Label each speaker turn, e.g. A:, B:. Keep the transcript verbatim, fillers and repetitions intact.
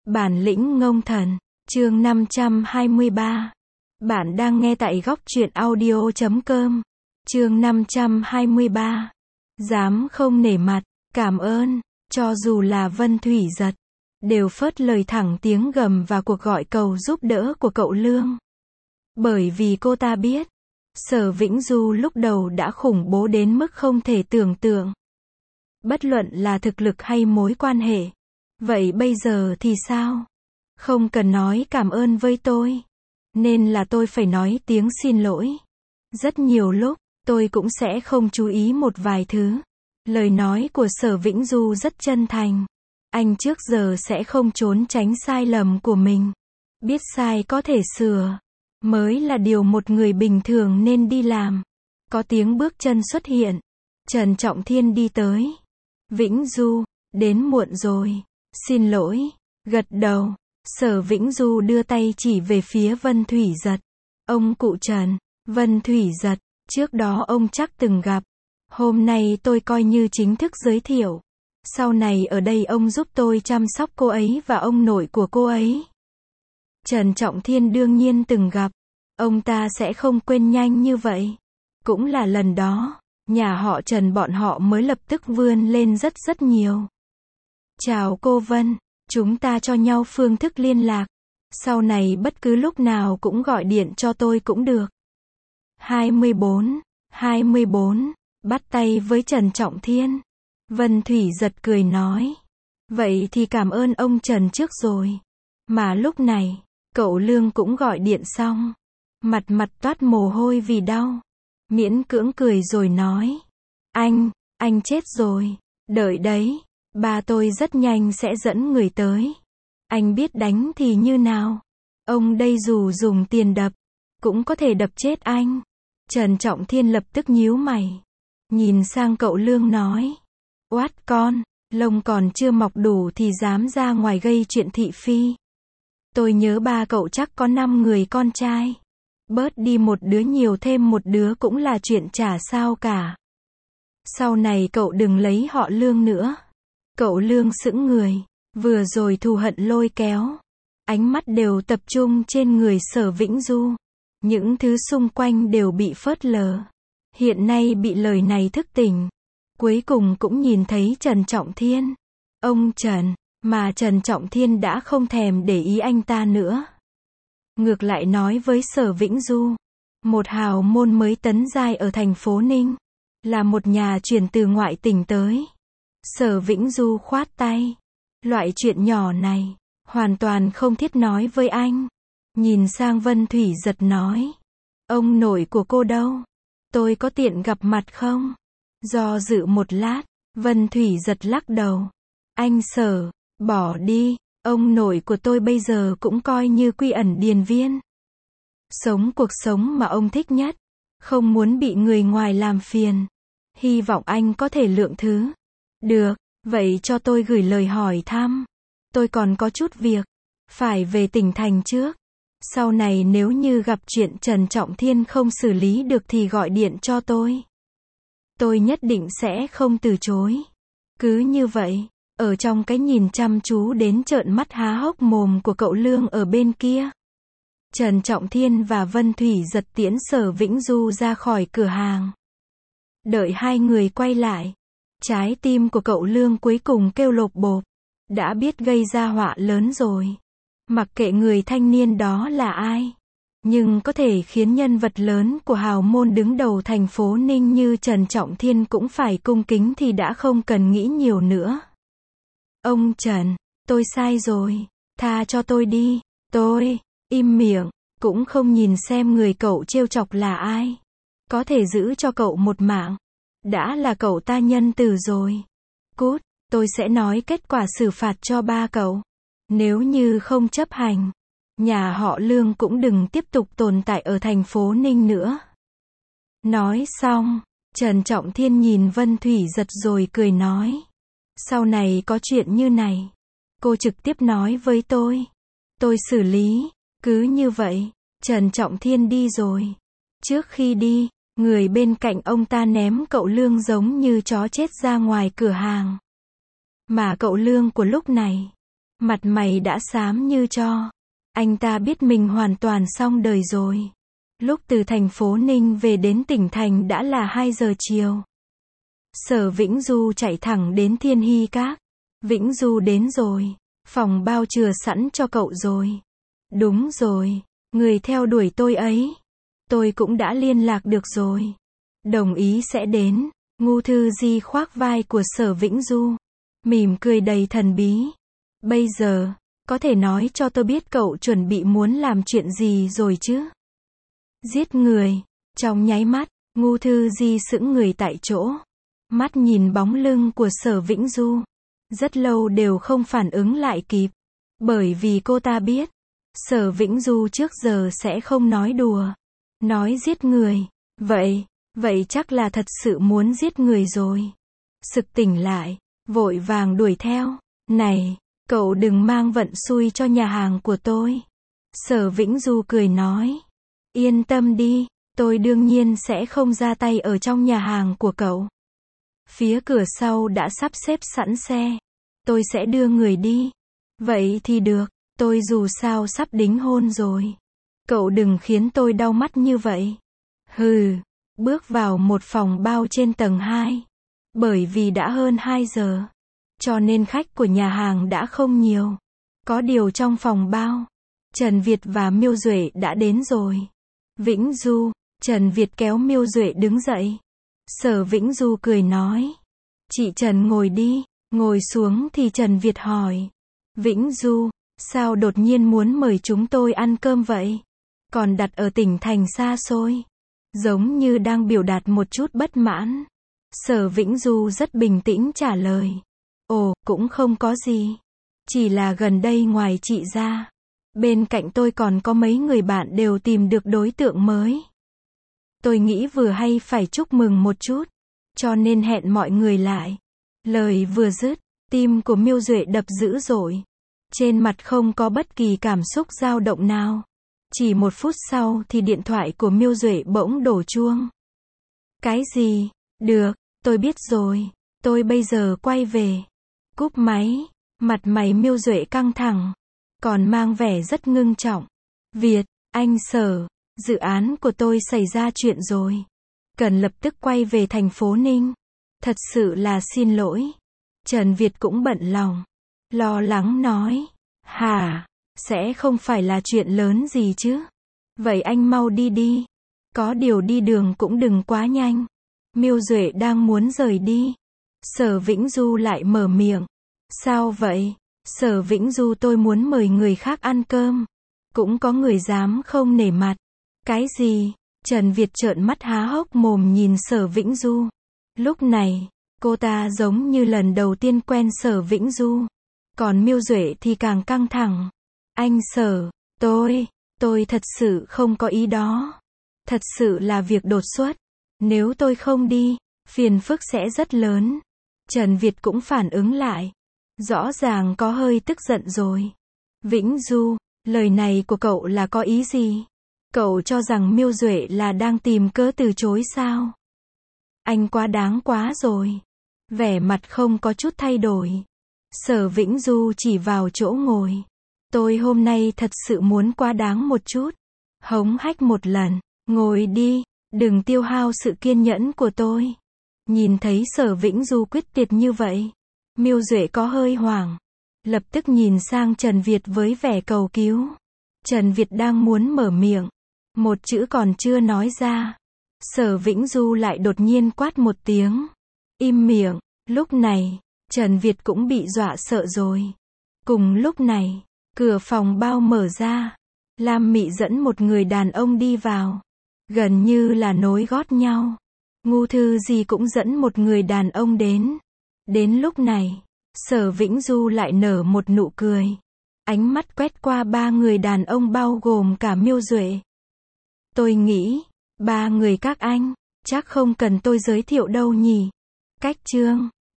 A: Bản lĩnh ngông thần, chương năm trăm hai mươi ba. Bạn đang nghe tại góc truyện audio chấm com. Chương năm trăm hai mươi ba. Dám không nể mặt, cảm ơn, cho dù là Vân Thủy Giật, đều phớt lời thẳng tiếng gầm và cuộc gọi cầu giúp đỡ của cậu Lương. Bởi vì cô ta biết, Sở Vĩnh Du lúc đầu đã khủng bố đến mức không thể tưởng tượng. Bất luận là thực lực hay mối quan hệ. Vậy bây giờ thì sao? Không cần nói cảm ơn với tôi. Nên là tôi phải nói tiếng xin lỗi. Rất nhiều lúc, tôi cũng sẽ không chú ý một vài thứ. Lời nói của Sở Vĩnh Du rất chân thành. Anh trước giờ sẽ không trốn tránh sai lầm của mình. Biết sai có thể sửa, mới là điều một người bình thường nên đi làm. Có tiếng bước chân xuất hiện. Trần Trọng Thiên đi tới. Vĩnh Du, đến muộn rồi. Xin lỗi. Gật đầu. Sở Vĩnh Du đưa tay chỉ về phía Vân Thủy Giật. Ông cụ Trần. Vân Thủy Giật. Trước đó ông chắc từng gặp. Hôm nay tôi coi như chính thức giới thiệu. Sau này ở đây ông giúp tôi chăm sóc cô ấy và ông nội của cô ấy. Trần Trọng Thiên đương nhiên từng gặp. Ông ta sẽ không quên nhanh như vậy. Cũng là lần đó, nhà họ Trần bọn họ mới lập tức vươn lên rất rất nhiều. Chào cô Vân, chúng ta cho nhau phương thức liên lạc. Sau này bất cứ lúc nào cũng gọi điện cho tôi cũng được. hai mươi bốn, hai mươi bốn, bắt tay với Trần Trọng Thiên. Vân Thủy Giật cười nói. Vậy thì cảm ơn ông Trần trước rồi. Mà lúc này, cậu Lương cũng gọi điện xong. Mặt mặt toát mồ hôi vì đau. Miễn cưỡng cười rồi nói. Anh, anh chết rồi. Đợi đấy. Ba tôi rất nhanh sẽ dẫn người tới. Anh biết đánh thì như nào? Ông đây dù dùng tiền đập, cũng có thể đập chết anh. Trần Trọng Thiên lập tức nhíu mày. Nhìn sang cậu Lương nói. Oát con, lông còn chưa mọc đủ thì dám ra ngoài gây chuyện thị phi. Tôi nhớ ba cậu chắc có năm người con trai. Bớt đi một đứa nhiều thêm một đứa cũng là chuyện chả sao cả. Sau này cậu đừng lấy họ Lương nữa. Cậu Lương sững người. Vừa rồi thù hận lôi kéo. Ánh mắt đều tập trung trên người Sở Vĩnh Du. Những thứ xung quanh đều bị phớt lờ. Hiện nay bị lời này thức tỉnh. Cuối cùng cũng nhìn thấy Trần Trọng Thiên. Ông Trần, mà Trần Trọng Thiên đã không thèm để ý anh ta nữa. Ngược lại nói với Sở Vĩnh Du. Một hào môn mới tấn giai ở thành phố Ninh. Là một nhà chuyển từ ngoại tỉnh tới. Sở Vĩnh Du khoát tay. Loại chuyện nhỏ này, hoàn toàn không thiết nói với anh. Nhìn sang Vân Thủy Giật nói. Ông nội của cô đâu? Tôi có tiện gặp mặt không? Do dự một lát, Vân Thủy Giật lắc đầu. Anh Sở, bỏ đi. Ông nội của tôi bây giờ cũng coi như quy ẩn điền viên. Sống cuộc sống mà ông thích nhất. Không muốn bị người ngoài làm phiền. Hy vọng anh có thể lượng thứ. Được, vậy cho tôi gửi lời hỏi thăm. Tôi còn có chút việc. Phải về tỉnh thành trước. Sau này nếu như gặp chuyện Trần Trọng Thiên không xử lý được thì gọi điện cho tôi. Tôi nhất định sẽ không từ chối. Cứ như vậy, ở trong cái nhìn chăm chú đến trợn mắt há hốc mồm của cậu Lương ở bên kia. Trần Trọng Thiên và Vân Thủy Giật tiễn Sở Vĩnh Du ra khỏi cửa hàng. Đợi hai người quay lại. Trái tim của cậu Lương cuối cùng kêu lộp bộp. Đã biết gây ra họa lớn rồi. Mặc kệ người thanh niên đó là ai. Nhưng có thể khiến nhân vật lớn của hào môn đứng đầu thành phố Ninh như Trần Trọng Thiên cũng phải cung kính thì đã không cần nghĩ nhiều nữa. Ông Trần, tôi sai rồi. Tha cho tôi đi. Tôi, im miệng, cũng không nhìn xem người cậu trêu chọc là ai. Có thể giữ cho cậu một mạng. Đã là cậu ta nhân từ rồi. Cút, tôi sẽ nói kết quả xử phạt cho ba cậu. Nếu như không chấp hành, nhà họ Lương cũng đừng tiếp tục tồn tại ở thành phố Ninh nữa. Nói xong, Trần Trọng Thiên nhìn Vân Thủy Giật rồi cười nói. Sau này có chuyện như này, cô trực tiếp nói với tôi. Tôi xử lý. Cứ như vậy, Trần Trọng Thiên đi rồi. Trước khi đi, người bên cạnh ông ta ném cậu Lương giống như chó chết ra ngoài cửa hàng. Mà cậu Lương của lúc này, Mặt mày đã xám như tro. Anh ta biết mình hoàn toàn xong đời rồi. Lúc từ thành phố Ninh về đến tỉnh thành đã là hai giờ chiều. Sở Vĩnh Du chạy thẳng đến Thiên Hy Các. Vĩnh Du đến rồi. Phòng bao chừa sẵn cho cậu rồi. Đúng rồi. Người theo đuổi tôi ấy. Tôi cũng đã liên lạc được rồi. Đồng ý sẽ đến. Ngô Thư Di khoác vai của Sở Vĩnh Du. Mỉm cười đầy thần bí. Bây giờ, có thể nói cho tôi biết cậu chuẩn bị muốn làm chuyện gì rồi chứ? Giết người. Trong nháy mắt, Ngô Thư Di sững người tại chỗ. Mắt nhìn bóng lưng của Sở Vĩnh Du. Rất lâu đều không phản ứng lại kịp. Bởi vì cô ta biết, Sở Vĩnh Du trước giờ sẽ không nói đùa. Nói giết người. Vậy, vậy chắc là thật sự muốn giết người rồi. Sực tỉnh lại, vội vàng đuổi theo. Này, cậu đừng mang vận xui cho nhà hàng của tôi. Sở Vĩnh Du cười nói. Yên tâm đi, tôi đương nhiên sẽ không ra tay ở trong nhà hàng của cậu. Phía cửa sau đã sắp xếp sẵn xe. Tôi sẽ đưa người đi. Vậy thì được, tôi dù sao sắp đính hôn rồi. Cậu đừng khiến tôi đau mắt như vậy. Hừ, bước vào một phòng bao trên tầng hai. Bởi vì đã hơn hai giờ. Cho nên khách của nhà hàng đã không nhiều. Có điều trong phòng bao, Trần Việt và Miêu Duệ đã đến rồi. Vĩnh Du, Trần Việt kéo Miêu Duệ đứng dậy. Sở Vĩnh Du cười nói. Chị Trần ngồi đi. Ngồi xuống thì Trần Việt hỏi. Vĩnh Du, sao đột nhiên muốn mời chúng tôi ăn cơm vậy? Còn đặt ở tỉnh thành xa xôi. Giống như đang biểu đạt một chút bất mãn. Sở Vĩnh Du rất bình tĩnh trả lời. Ồ, cũng không có gì. Chỉ là gần đây ngoài chị ra, bên cạnh tôi còn có mấy người bạn đều tìm được đối tượng mới. Tôi nghĩ vừa hay phải chúc mừng một chút. Cho nên hẹn mọi người lại. Lời vừa dứt, tim của Miêu Duệ đập dữ dội. Trên mặt không có bất kỳ cảm xúc dao động nào. Chỉ một phút sau thì điện thoại của Miêu Duệ bỗng đổ chuông. Cái gì? Được, tôi biết rồi. Tôi bây giờ quay về. Cúp máy, mặt mày Miêu Duệ căng thẳng. Còn mang vẻ rất ngưng trọng. Việt, anh Sở, dự án của tôi xảy ra chuyện rồi. Cần lập tức quay về thành phố Ninh. Thật sự là xin lỗi. Trần Việt cũng bận lòng. Lo lắng nói. Hả? Sẽ không phải là chuyện lớn gì chứ? Vậy anh mau đi đi. Có điều đi đường cũng đừng quá nhanh. Miêu Duệ đang muốn rời đi. Sở Vĩnh Du lại mở miệng. Sao vậy? Sở Vĩnh Du, tôi muốn mời người khác ăn cơm. Cũng có người dám không nể mặt. Cái gì? Trần Việt trợn mắt há hốc mồm nhìn Sở Vĩnh Du. Lúc này, cô ta giống như lần đầu tiên quen Sở Vĩnh Du. Còn Miêu Duệ thì càng căng thẳng. Anh Sở, tôi, tôi thật sự không có ý đó. Thật sự là việc đột xuất. Nếu tôi không đi, phiền phức sẽ rất lớn. Trần Việt cũng phản ứng lại. Rõ ràng có hơi tức giận rồi. Vĩnh Du, lời này của cậu là có ý gì? Cậu cho rằng Miêu Duệ là đang tìm cớ từ chối sao? Anh quá đáng quá rồi. Vẻ mặt không có chút thay đổi. Sở Vĩnh Du chỉ vào chỗ ngồi. Tôi hôm nay thật sự muốn quá đáng một chút. Hống hách một lần. Ngồi đi, đừng tiêu hao sự kiên nhẫn của tôi. Nhìn thấy Sở Vĩnh Du quyết tuyệt như vậy, Miêu Duệ có hơi hoảng. Lập tức nhìn sang Trần Việt với vẻ cầu cứu. Trần Việt đang muốn mở miệng. Một chữ còn chưa nói ra. Sở Vĩnh Du lại đột nhiên quát một tiếng. Im miệng. Lúc này, Trần Việt cũng bị dọa sợ rồi. Cùng lúc này, cửa phòng bao mở ra. Lam Mị dẫn một người đàn ông đi vào. Gần như là nối gót nhau. Ngô Thư Di cũng dẫn một người đàn ông đến. Đến lúc này, Sở Vĩnh Du lại nở một nụ cười. Ánh mắt quét qua ba người đàn ông bao gồm cả Miêu Duệ. Tôi nghĩ, ba người các anh, chắc không cần tôi giới thiệu đâu nhỉ. Cách chương